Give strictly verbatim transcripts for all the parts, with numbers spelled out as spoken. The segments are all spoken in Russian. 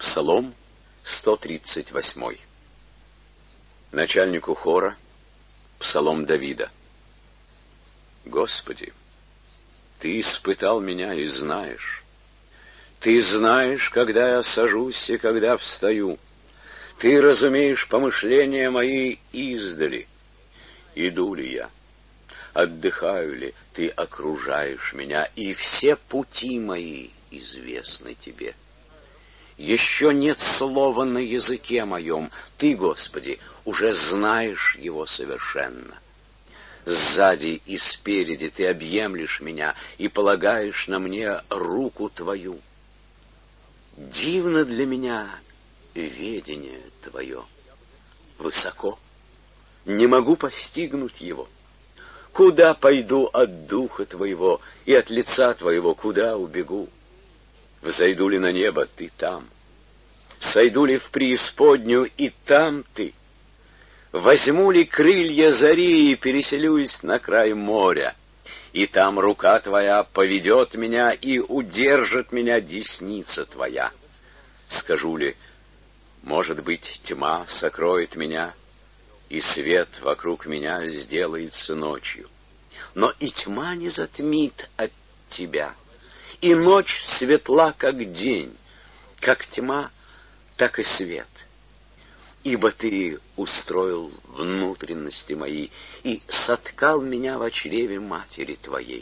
Псалом сто тридцать восемь. Начальнику хора псалом Давида. Господи, Ты испытал меня и знаешь. Ты знаешь, когда я сажусь и когда встаю. Ты разумеешь помышления мои издали. Иду ли я? Отдыхаю ли? Ты окружаешь меня, и все пути мои известны Тебе. Еще нет слова на языке моем. Ты, Господи, уже знаешь его совершенно. Сзади и спереди Ты объемлешь меня и полагаешь на мне руку Твою. Дивно для меня ведение Твое. Высоко. Не могу постигнуть его. Куда пойду от Духа Твоего, и от лица Твоего куда убегу? Взойду ли на небо, Ты там. Сойду ли в преисподнюю, и там Ты. Возьму ли крылья зари и переселюсь на край моря, и там рука Твоя поведет меня, и удержит меня десница Твоя. Скажу ли, может быть, тьма сокроет меня, и свет вокруг меня сделается ночью. Но и тьма не затмит от Тебя, и ночь светла, как день, как тьма, так и свет. Ибо Ты устроил внутренности мои и соткал меня во чреве матери Твоей.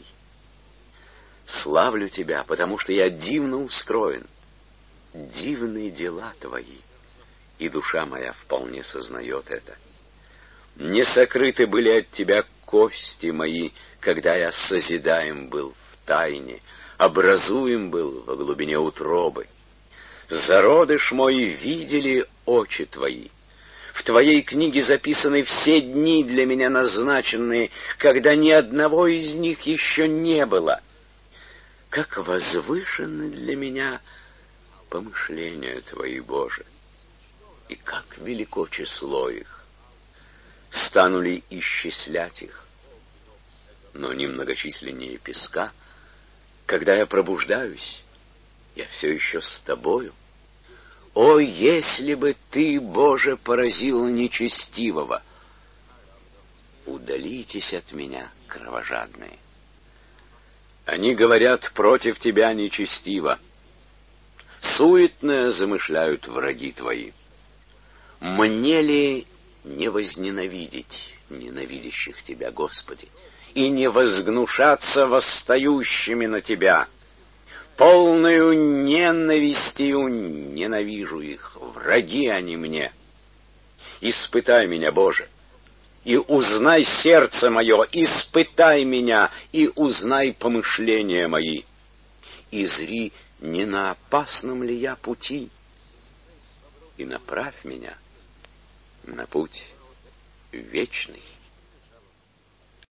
Славлю Тебя, потому что я дивно устроен. Дивные дела Твои, и душа моя вполне сознает это. Не сокрыты были от Тебя кости мои, когда я созидаем был в тайне, образуем был во глубине утробы. Зародыш мой видели очи Твои. В Твоей книге записаны все дни для меня назначенные, когда ни одного из них еще не было. Как возвышены для меня помышления Твои, Боже, и как велико число их. Стану ли исчислять их? Но не многочисленнее песка. Когда я пробуждаюсь, я все еще с Тобою. О, если бы Ты, Боже, поразил нечестивого! Удалитесь от меня, кровожадные. Они говорят против Тебя нечестиво. Суетное замышляют враги Твои. Мне ли не возненавидеть ненавидящих Тебя, Господи, и не возгнушаться восстающими на Тебя? Полною ненавистью ненавижу их, враги они мне. Испытай меня, Боже, и узнай сердце мое, испытай меня, и узнай помышления мои. И зри, не на опасном ли я пути, и направь меня на путь вечный.